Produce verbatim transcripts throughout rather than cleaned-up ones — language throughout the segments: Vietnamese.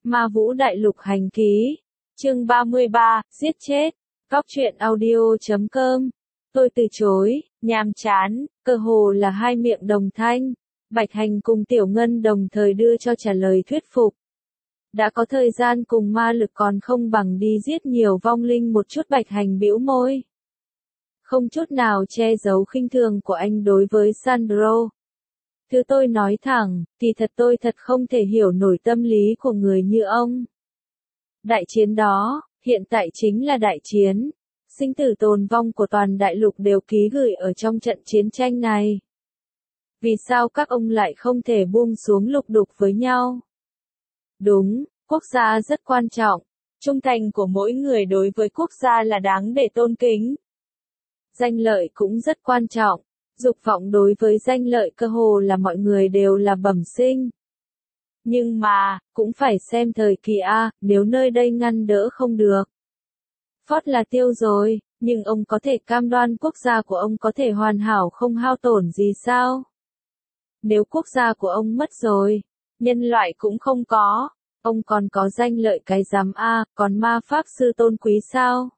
Ma Vũ Đại Lục Hành Ký, chương ba mươi ba, giết chết, Cóc truyện audio chấm com. Tôi từ chối, nhàm chán, cơ hồ là hai miệng đồng thanh. Bạch Hành cùng Tiểu Ngân đồng thời đưa cho trả lời thuyết phục. Đã có thời gian cùng ma lực còn không bằng đi giết nhiều vong linh một chút. Bạch Hành bĩu môi, không chút nào che giấu khinh thường của anh đối với Sandro. Thứ tôi nói thẳng, thì thật tôi thật không thể hiểu nổi tâm lý của người như ông. Đại chiến đó, hiện tại chính là đại chiến. Sinh tử tồn vong của toàn đại lục đều ký gửi ở trong trận chiến tranh này. Vì sao các ông lại không thể buông xuống lục đục với nhau? Đúng, quốc gia rất quan trọng. Trung thành của mỗi người đối với quốc gia là đáng để tôn kính. Danh lợi cũng rất quan trọng. Dục vọng đối với danh lợi cơ hồ là mọi người đều là bẩm sinh. Nhưng mà, cũng phải xem thời kỳ A, nếu nơi đây ngăn đỡ không được. Ford là tiêu rồi, nhưng ông có thể cam đoan quốc gia của ông có thể hoàn hảo không hao tổn gì sao? Nếu quốc gia của ông mất rồi, nhân loại cũng không có, ông còn có danh lợi cái giám A, còn ma pháp sư tôn quý sao?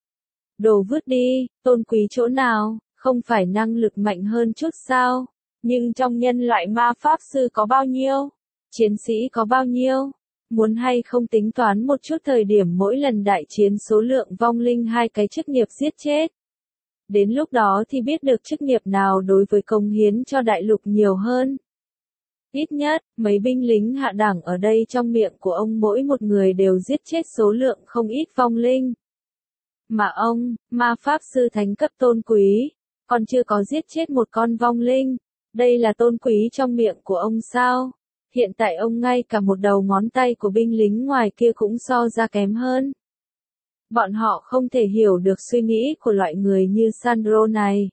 Đồ vứt đi, tôn quý chỗ nào? Không phải năng lực mạnh hơn chút sao? Nhưng trong nhân loại ma pháp sư có bao nhiêu? Chiến sĩ có bao nhiêu? Muốn hay không tính toán một chút thời điểm mỗi lần đại chiến số lượng vong linh hai cái chức nghiệp giết chết. Đến lúc đó thì biết được chức nghiệp nào đối với cống hiến cho đại lục nhiều hơn. Ít nhất, mấy binh lính hạ đẳng ở đây trong miệng của ông mỗi một người đều giết chết số lượng không ít vong linh. Mà ông, ma pháp sư thánh cấp tôn quý, còn chưa có giết chết một con vong linh. Đây là tôn quý trong miệng của ông sao? Hiện tại ông ngay cả một đầu ngón tay của binh lính ngoài kia cũng so ra kém hơn. Bọn họ không thể hiểu được suy nghĩ của loại người như Sandro này.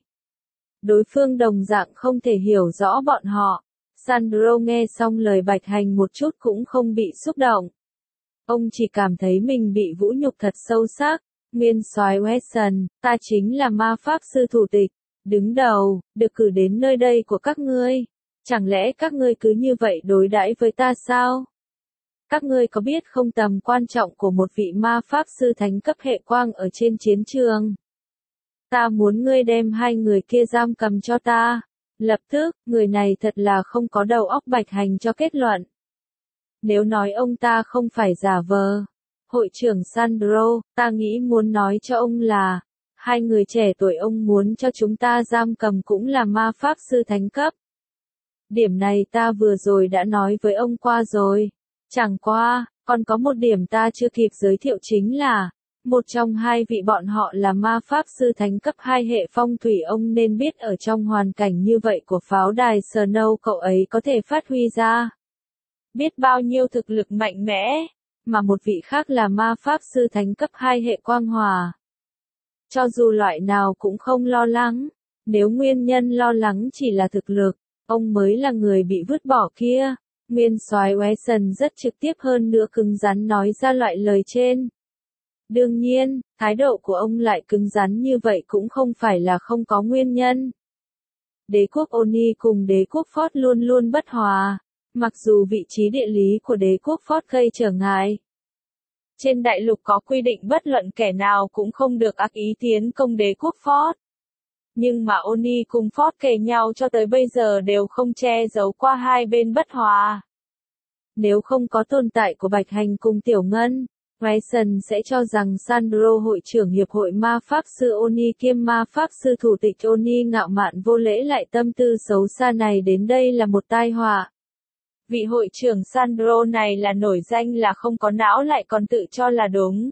Đối phương đồng dạng không thể hiểu rõ bọn họ. Sandro nghe xong lời Bạch Hành một chút cũng không bị xúc động. Ông chỉ cảm thấy mình bị vũ nhục thật sâu sắc. Nguyên soái Wesson, ta chính là ma pháp sư thủ tịch, đứng đầu, được cử đến nơi đây của các ngươi. Chẳng lẽ các ngươi cứ như vậy đối đãi với ta sao? Các ngươi có biết không tầm quan trọng của một vị ma pháp sư thánh cấp hệ quang ở trên chiến trường? Ta muốn ngươi đem hai người kia giam cầm cho ta. Lập tức, người này thật là không có đầu óc. Bạch Hành cho kết luận. Nếu nói ông ta không phải giả vờ. Hội trưởng Sandro, ta nghĩ muốn nói cho ông là, hai người trẻ tuổi ông muốn cho chúng ta giam cầm cũng là ma pháp sư thánh cấp. Điểm này ta vừa rồi đã nói với ông qua rồi. Chẳng qua, còn có một điểm ta chưa kịp giới thiệu chính là, một trong hai vị bọn họ là ma pháp sư thánh cấp hai hệ phong thủy. Ông nên biết ở trong hoàn cảnh như vậy của pháo đài Snow cậu ấy có thể phát huy ra biết bao nhiêu thực lực mạnh mẽ. Mà một vị khác là ma pháp sư thánh cấp hai hệ quang hòa. Cho dù loại nào cũng không lo lắng, nếu nguyên nhân lo lắng chỉ là thực lực, ông mới là người bị vứt bỏ kia. Nguyên soái Wesson rất trực tiếp hơn nữa cứng rắn nói ra loại lời trên. Đương nhiên, thái độ của ông lại cứng rắn như vậy cũng không phải là không có nguyên nhân. Đế quốc Oni cùng đế quốc Ford luôn luôn bất hòa. Mặc dù vị trí địa lý của đế quốc Ford gây trở ngại. Trên đại lục có quy định bất luận kẻ nào cũng không được ác ý tiến công đế quốc Ford. Nhưng mà Oni cùng Ford kề nhau cho tới bây giờ đều không che giấu qua hai bên bất hòa. Nếu không có tồn tại của Bạch Hành cùng Tiểu Ngân, Wesson sẽ cho rằng Sandro hội trưởng hiệp hội ma pháp sư Oni kiêm ma pháp sư thủ tịch Oni ngạo mạn vô lễ lại tâm tư xấu xa này đến đây là một tai họa. Vị hội trưởng Sandro này là nổi danh là không có não lại còn tự cho là đúng.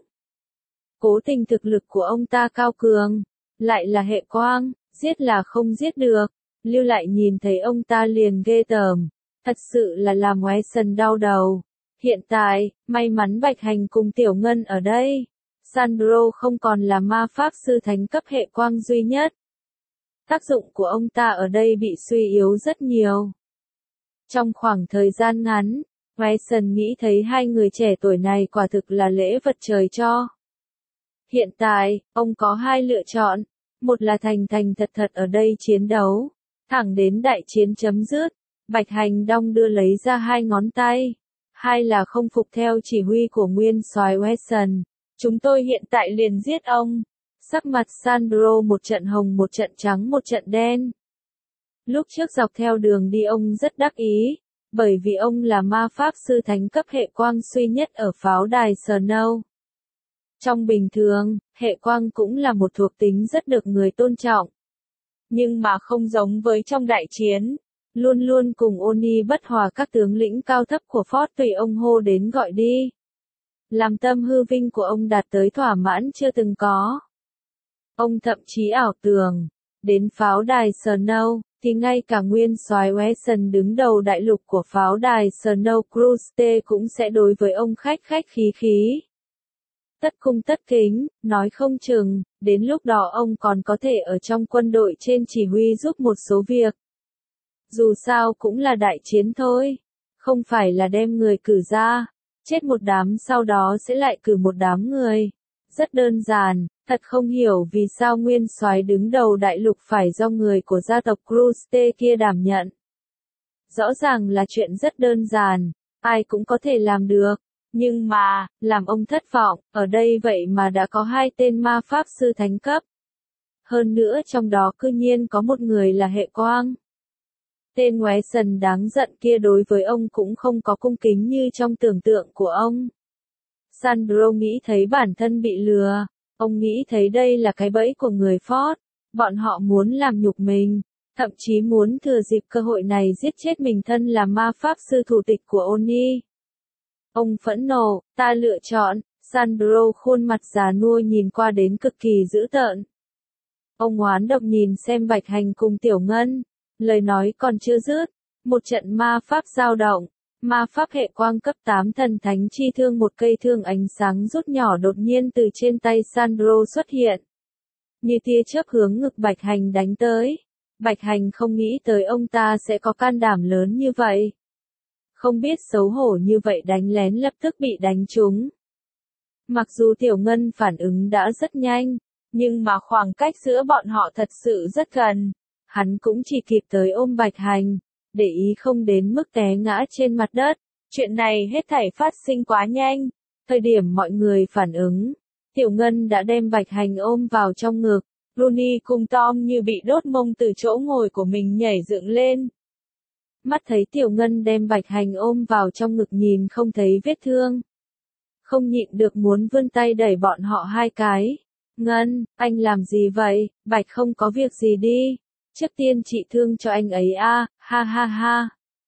Cố tình thực lực của ông ta cao cường, lại là hệ quang, giết là không giết được, lưu lại nhìn thấy ông ta liền ghê tởm, thật sự là làm Wesson đau đầu. Hiện tại, may mắn Bạch Hành cùng Tiểu Ngân ở đây, Sandro không còn là ma pháp sư thánh cấp hệ quang duy nhất. Tác dụng của ông ta ở đây bị suy yếu rất nhiều. Trong khoảng thời gian ngắn, Wesson nghĩ thấy hai người trẻ tuổi này quả thực là lễ vật trời cho. Hiện tại, ông có hai lựa chọn, một là thành thành thật thật ở đây chiến đấu, thẳng đến đại chiến chấm dứt. Bạch Hành đong đưa lấy ra hai ngón tay. hai là không phục theo chỉ huy của nguyên soái Wesson. Chúng tôi hiện tại liền giết ông. Sắc mặt Sandro một trận hồng một trận trắng một trận đen. Lúc trước dọc theo đường đi ông rất đắc ý, bởi vì ông là ma pháp sư thánh cấp hệ quang duy nhất ở pháo đài Snow. Trong bình thường, hệ quang cũng là một thuộc tính rất được người tôn trọng. Nhưng mà không giống với trong đại chiến, luôn luôn cùng Oni bất hòa các tướng lĩnh cao thấp của Fort tùy ông hô đến gọi đi. Làm tâm hư vinh của ông đạt tới thỏa mãn chưa từng có. Ông thậm chí ảo tưởng, đến pháo đài Snow, thì ngay cả nguyên soái Wesson đứng đầu đại lục của pháo đài Snow Cruise cũng sẽ đối với ông khách khách khí khí. Tất cung tất kính, nói không chừng, đến lúc đó ông còn có thể ở trong quân đội trên chỉ huy giúp một số việc. Dù sao cũng là đại chiến thôi, không phải là đem người cử ra, chết một đám sau đó sẽ lại cử một đám người. Rất đơn giản, thật không hiểu vì sao nguyên soái đứng đầu đại lục phải do người của gia tộc Cruste kia đảm nhận. Rõ ràng là chuyện rất đơn giản, ai cũng có thể làm được. Nhưng mà, làm ông thất vọng, ở đây vậy mà đã có hai tên ma pháp sư thánh cấp. Hơn nữa trong đó cư nhiên có một người là hệ quang. Tên Wesson đáng giận kia đối với ông cũng không có cung kính như trong tưởng tượng của ông. Sandro nghĩ thấy bản thân bị lừa, ông nghĩ thấy đây là cái bẫy của người Fort, bọn họ muốn làm nhục mình, thậm chí muốn thừa dịp cơ hội này giết chết mình thân là ma pháp sư thủ tịch của Oni. Ông phẫn nộ, ta lựa chọn, Sandro khuôn mặt già nua nhìn qua đến cực kỳ dữ tợn. Ông oán độc nhìn xem Bạch Hành cùng Tiểu Ngân, lời nói còn chưa dứt, một trận ma pháp dao động, ma pháp hệ quang cấp tám thần thánh chi thương một cây thương ánh sáng rút nhỏ đột nhiên từ trên tay Sandro xuất hiện. Như tia chớp hướng ngực Bạch Hành đánh tới. Bạch Hành không nghĩ tới ông ta sẽ có can đảm lớn như vậy. Không biết xấu hổ như vậy đánh lén lập tức bị đánh trúng. Mặc dù Tiểu Ngân phản ứng đã rất nhanh, nhưng mà khoảng cách giữa bọn họ thật sự rất gần. Hắn cũng chỉ kịp tới ôm Bạch Hành, để ý không đến mức té ngã trên mặt đất. Chuyện này hết thảy phát sinh quá nhanh. Thời điểm mọi người phản ứng, Tiểu Ngân đã đem Bạch Hành ôm vào trong ngực. Rooney cùng Tom như bị đốt mông từ chỗ ngồi của mình nhảy dựng lên. Mắt thấy Tiểu Ngân đem Bạch Hành ôm vào trong ngực nhìn không thấy vết thương. Không nhịn được muốn vươn tay đẩy bọn họ hai cái. Ngân, anh làm gì vậy? Bạch không có việc gì đi. Trước tiên trị thương cho anh ấy a, à, ha ha ha.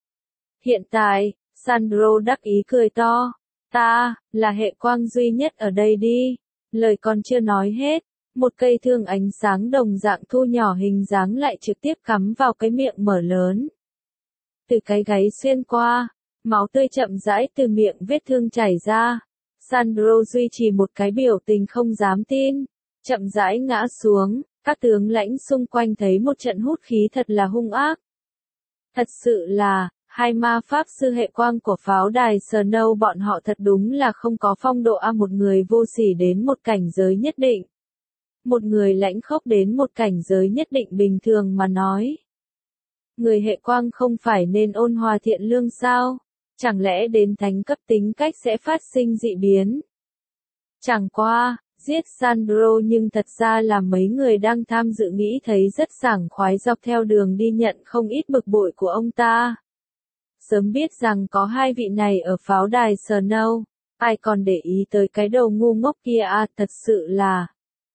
Hiện tại, Sandro đắc ý cười to. Ta, là hệ quang duy nhất ở đây đi. Lời còn chưa nói hết. Một cây thương ánh sáng đồng dạng thu nhỏ hình dáng lại trực tiếp cắm vào cái miệng mở lớn. Từ cái gáy xuyên qua, máu tươi chậm rãi từ miệng vết thương chảy ra. Sandro duy trì một cái biểu tình không dám tin, chậm rãi ngã xuống, các tướng lãnh xung quanh thấy một trận hút khí thật là hung ác. Thật sự là, hai ma pháp sư hệ quang của pháo đài Snow bọn họ thật đúng là không có phong độ a, một người vô sỉ đến một cảnh giới nhất định. Một người lãnh khốc đến một cảnh giới nhất định bình thường mà nói. Người hệ quang không phải nên ôn hòa thiện lương sao? Chẳng lẽ đến thánh cấp tính cách sẽ phát sinh dị biến? Chẳng qua, giết Sandro nhưng thật ra là mấy người đang tham dự nghĩ thấy rất sảng khoái dọc theo đường đi nhận không ít bực bội của ông ta. Sớm biết rằng có hai vị này ở pháo đài Snow, ai còn để ý tới cái đầu ngu ngốc kia à, thật sự là.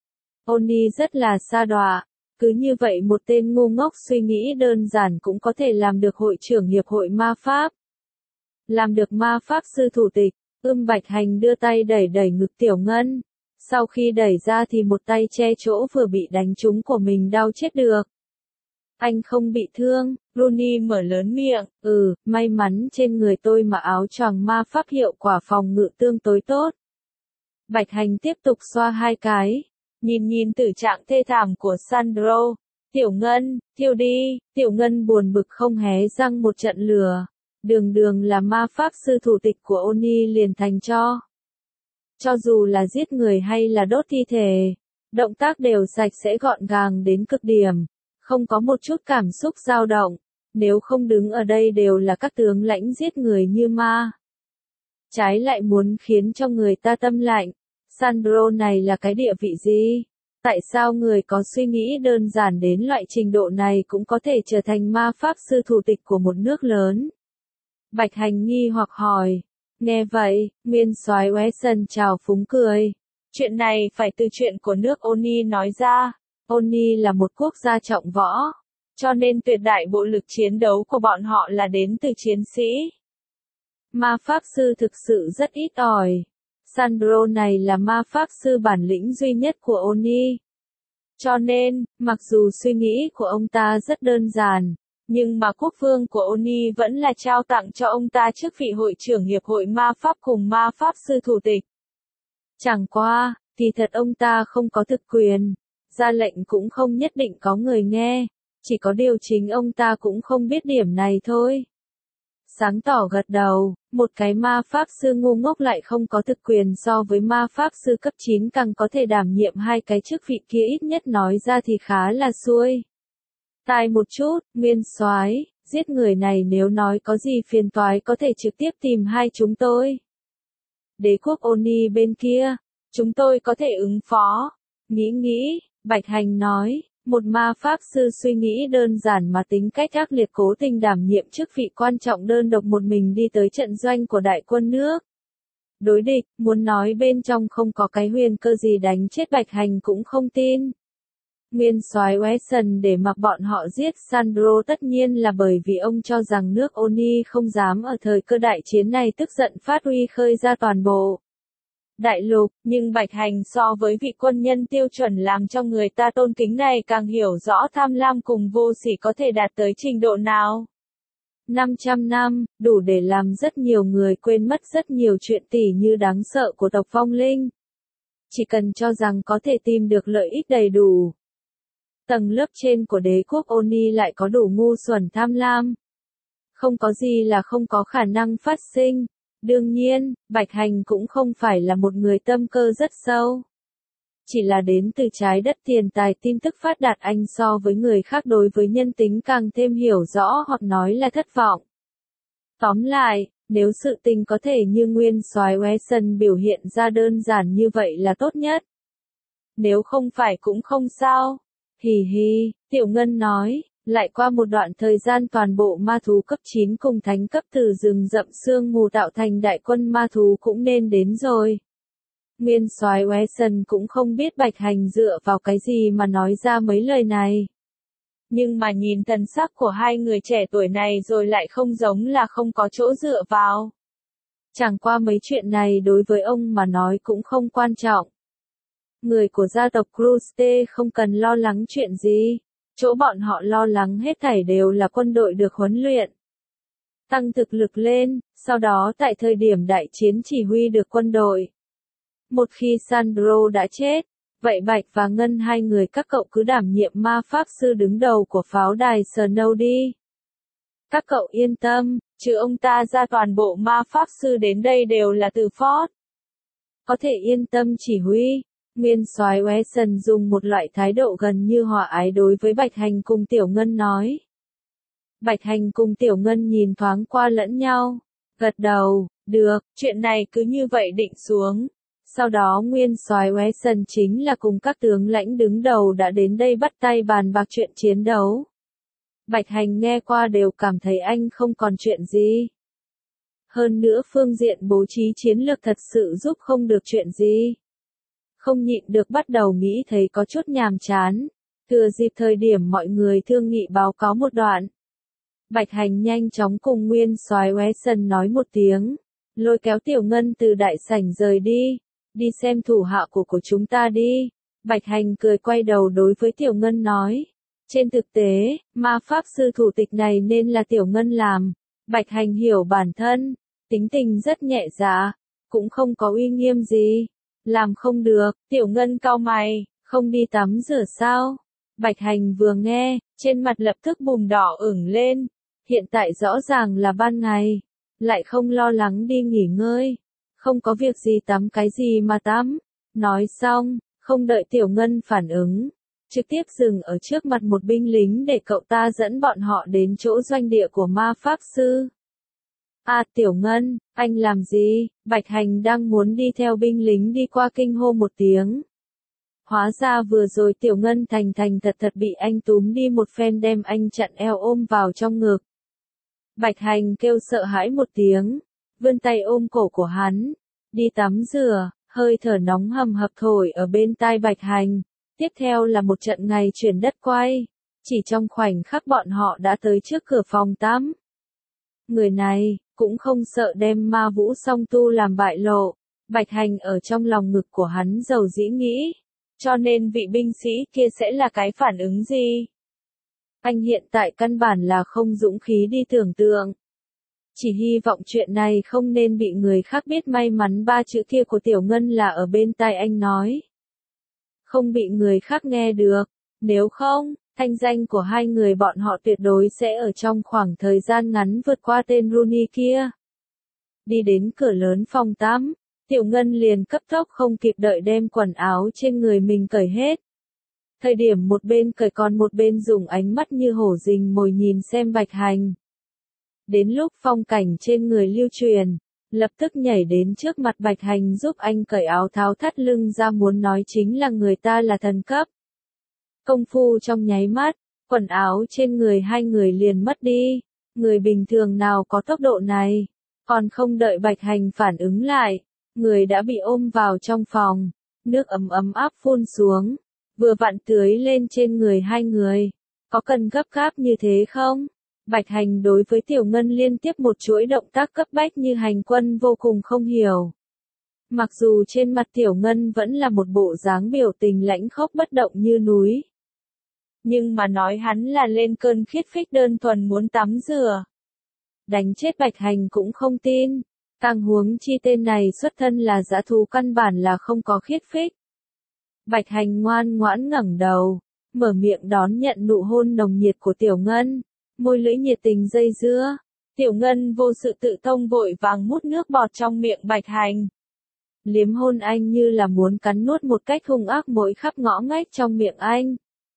Oni rất là sa đọa, cứ như vậy một tên ngu ngốc suy nghĩ đơn giản cũng có thể làm được hội trưởng hiệp hội ma pháp. Làm được ma pháp sư thủ tịch, ưm Bạch Hành đưa tay đẩy đẩy ngực Tiểu Ngân. Sau khi đẩy ra thì một tay che chỗ vừa bị đánh trúng của mình đau chết được. Anh không bị thương, Rooney mở lớn miệng, ừ, may mắn trên người tôi mà áo choàng ma pháp hiệu quả phòng ngự tương đối tốt. Bạch Hành tiếp tục xoa hai cái, nhìn nhìn tử trạng thê thảm của Sandro. Tiểu Ngân, thiêu đi, Tiểu Ngân buồn bực không hé răng một trận lừa. Đường đường là ma pháp sư thủ tịch của Oni liền thành cho. Cho dù là giết người hay là đốt thi thể, động tác đều sạch sẽ gọn gàng đến cực điểm, không có một chút cảm xúc dao động, nếu không đứng ở đây đều là các tướng lãnh giết người như ma. trái lại muốn khiến cho người ta tâm lạnh. Sandro này là cái địa vị gì? Tại sao người có suy nghĩ đơn giản đến loại trình độ này cũng có thể trở thành ma pháp sư thủ tịch của một nước lớn? Bạch Hành nghi hoặc hỏi. Nghe vậy, nguyên soái Wesson chào phúng cười. Chuyện này phải từ chuyện của nước Oni nói ra. Oni là một quốc gia trọng võ, cho nên tuyệt đại bộ lực chiến đấu của bọn họ là đến từ chiến sĩ. Ma pháp sư thực sự rất ít ỏi. Sandro này là ma pháp sư bản lĩnh duy nhất của Oni. Cho nên, mặc dù suy nghĩ của ông ta rất đơn giản, nhưng mà quốc vương của Oni vẫn là trao tặng cho ông ta chức vị hội trưởng hiệp hội ma pháp cùng ma pháp sư thủ tịch. Chẳng qua, kỳ thật ông ta không có thực quyền, ra lệnh cũng không nhất định có người nghe, chỉ có điều chính ông ta cũng không biết điểm này thôi. Sáng tỏ gật đầu, một cái ma pháp sư ngu ngốc lại không có thực quyền so với ma pháp sư cấp chín càng có thể đảm nhiệm hai cái chức vị kia, ít nhất nói ra thì khá là xuôi. Tai một chút, nguyên soái, giết người này nếu nói có gì phiền toái có thể trực tiếp tìm hai chúng tôi. Đế quốc Oni bên kia, chúng tôi có thể ứng phó. Nghĩ nghĩ, Bạch Hành nói, một ma pháp sư suy nghĩ đơn giản mà tính cách ác liệt cố tình đảm nhiệm chức vị quan trọng đơn độc một mình đi tới trận doanh của đại quân nước. Đối địch, muốn nói bên trong không có cái huyền cơ gì đánh chết Bạch Hành cũng không tin. Nguyên soái Wesson để mặc bọn họ giết Sandro tất nhiên là bởi vì ông cho rằng nước Oni không dám ở thời cơ đại chiến này tức giận phát huy khơi ra toàn bộ đại lục, nhưng Bạch Hành so với vị quân nhân tiêu chuẩn làm cho người ta tôn kính này càng hiểu rõ tham lam cùng vô sỉ có thể đạt tới trình độ nào. năm trăm năm, đủ để làm rất nhiều người quên mất rất nhiều chuyện tỉ như đáng sợ của tộc Vong Linh. Chỉ cần cho rằng có thể tìm được lợi ích đầy đủ. Tầng lớp trên của đế quốc Oni lại có đủ ngu xuẩn tham lam. Không có gì là không có khả năng phát sinh. Đương nhiên, Bạch Hành cũng không phải là một người tâm cơ rất sâu. Chỉ là đến từ trái đất tiền tài tin tức phát đạt anh so với người khác đối với nhân tính càng thêm hiểu rõ hoặc nói là thất vọng. Tóm lại, nếu sự tình có thể như nguyên soái Wesson biểu hiện ra đơn giản như vậy là tốt nhất. Nếu không phải cũng không sao. Hì hì, Tiểu Ngân nói. Lại qua một đoạn thời gian toàn bộ ma thú cấp chín cùng thánh cấp từ rừng rậm sương mù tạo thành đại quân ma thú cũng nên đến rồi. Nguyên soái Wesson cũng không biết Bạch Hành dựa vào cái gì mà nói ra mấy lời này. Nhưng mà nhìn thần sắc của hai người trẻ tuổi này rồi lại không giống là không có chỗ dựa vào. Chẳng qua mấy chuyện này đối với ông mà nói cũng không quan trọng. Người của gia tộc Kruste không cần lo lắng chuyện gì. Chỗ bọn họ lo lắng hết thảy đều là quân đội được huấn luyện. Tăng thực lực lên, sau đó tại thời điểm đại chiến chỉ huy được quân đội. Một khi Sandro đã chết, vậy Bạch và Ngân hai người các cậu cứ đảm nhiệm ma pháp sư đứng đầu của pháo đài Snow đi. Các cậu yên tâm, trừ ông ta ra toàn bộ ma pháp sư đến đây đều là từ Ford. Có thể yên tâm chỉ huy. Nguyên soái Wesson dùng một loại thái độ gần như hòa ái đối với Bạch Hành cùng Tiểu Ngân nói. Bạch Hành cùng Tiểu Ngân nhìn thoáng qua lẫn nhau, gật đầu, được, chuyện này cứ như vậy định xuống. Sau đó Nguyên soái Wesson chính là cùng các tướng lãnh đứng đầu đã đến đây bắt tay bàn bạc chuyện chiến đấu. Bạch Hành nghe qua đều cảm thấy anh không còn chuyện gì. Hơn nữa phương diện bố trí chiến lược thật sự giúp không được chuyện gì. Không nhịn được bắt đầu nghĩ thấy có chút nhàm chán. Thừa dịp thời điểm mọi người thương nghị báo cáo một đoạn. Bạch Hành nhanh chóng cùng nguyên soái Wesson nói một tiếng. Lôi kéo Tiểu Ngân từ đại sảnh rời đi. Đi xem thủ hạ của của chúng ta đi. Bạch Hành cười quay đầu đối với Tiểu Ngân nói. Trên thực tế, ma pháp sư thủ tịch này nên là Tiểu Ngân làm. Bạch Hành hiểu bản thân. Tính tình rất nhẹ dạ. Cũng không có uy nghiêm gì. Làm không được, Tiểu Ngân cau mày, không đi tắm rửa sao? Bạch Hành vừa nghe, trên mặt lập tức bùm đỏ ửng lên. Hiện tại rõ ràng là ban ngày, lại không lo lắng đi nghỉ ngơi. Không có việc gì tắm cái gì mà tắm. Nói xong, không đợi Tiểu Ngân phản ứng, trực tiếp dừng ở trước mặt một binh lính để cậu ta dẫn bọn họ đến chỗ doanh địa của ma pháp sư. À Tiểu Ngân, anh làm gì? Bạch Hành đang muốn đi theo binh lính đi qua kinh hô một tiếng. Hóa ra vừa rồi Tiểu Ngân thành thành thật thật bị anh túm đi một phen đem anh chặn eo ôm vào trong ngực. Bạch Hành kêu sợ hãi một tiếng, vươn tay ôm cổ của hắn, đi tắm rửa, hơi thở nóng hầm hập thổi ở bên tai Bạch Hành. Tiếp theo là một trận ngày chuyển đất quay, chỉ trong khoảnh khắc bọn họ đã tới trước cửa phòng tắm. Người này, cũng không sợ đem ma vũ song tu làm bại lộ, Bạch Hành ở trong lòng ngực của hắn dầu dĩ nghĩ, cho nên vị binh sĩ kia sẽ là cái phản ứng gì? Anh hiện tại căn bản là không dũng khí đi tưởng tượng. Chỉ hy vọng chuyện này không nên bị người khác biết, may mắn ba chữ kia của Tiểu Ngân là ở bên tai anh nói. Không bị người khác nghe được, nếu không, thanh danh của hai người bọn họ tuyệt đối sẽ ở trong khoảng thời gian ngắn vượt qua tên Rooney kia. Đi đến cửa lớn phòng tắm, Tiểu Ngân liền cấp tốc không kịp đợi đem quần áo trên người mình cởi hết. Thời điểm một bên cởi còn một bên dùng ánh mắt như hổ rình mồi nhìn xem Bạch Hành. Đến lúc phong cảnh trên người lưu truyền, lập tức nhảy đến trước mặt Bạch Hành giúp anh cởi áo tháo thắt lưng ra, muốn nói chính là người ta là thần cấp. Công phu trong nháy mắt, quần áo trên người hai người liền mất đi, người bình thường nào có tốc độ này, còn không đợi Bạch Hành phản ứng lại, người đã bị ôm vào trong phòng, nước ấm ấm áp phun xuống, vừa vặn tưới lên trên người hai người. Có cần gấp gáp như thế không? Bạch Hành đối với Tiểu Ngân liên tiếp một chuỗi động tác cấp bách như hành quân vô cùng không hiểu. Mặc dù trên mặt Tiểu Ngân vẫn là một bộ dáng biểu tình lãnh khốc bất động như núi. Nhưng mà nói hắn là lên cơn khiết phích đơn thuần muốn tắm rửa. Đánh chết Bạch Hành cũng không tin. Càng huống chi tên này xuất thân là dã thú, căn bản là không có khiết phích. Bạch Hành ngoan ngoãn ngẩng đầu, mở miệng đón nhận nụ hôn nồng nhiệt của Tiểu Ngân, môi lưỡi nhiệt tình dây dưa. Tiểu Ngân vô sự tự thông vội vàng mút nước bọt trong miệng Bạch Hành. Liếm hôn anh như là muốn cắn nuốt một cách hung ác mỗi khắp ngõ ngách trong miệng anh.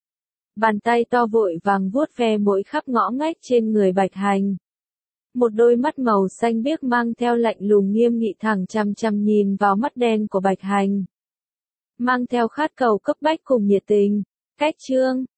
Bàn tay to vội vàng vuốt ve mỗi khắp ngõ ngách trên người Bạch Hành. Một đôi mắt màu xanh biếc mang theo lạnh lùng nghiêm nghị thẳng chằm chằm nhìn vào mắt đen của Bạch Hành. Mang theo khát cầu cấp bách cùng nhiệt tình. Cách chương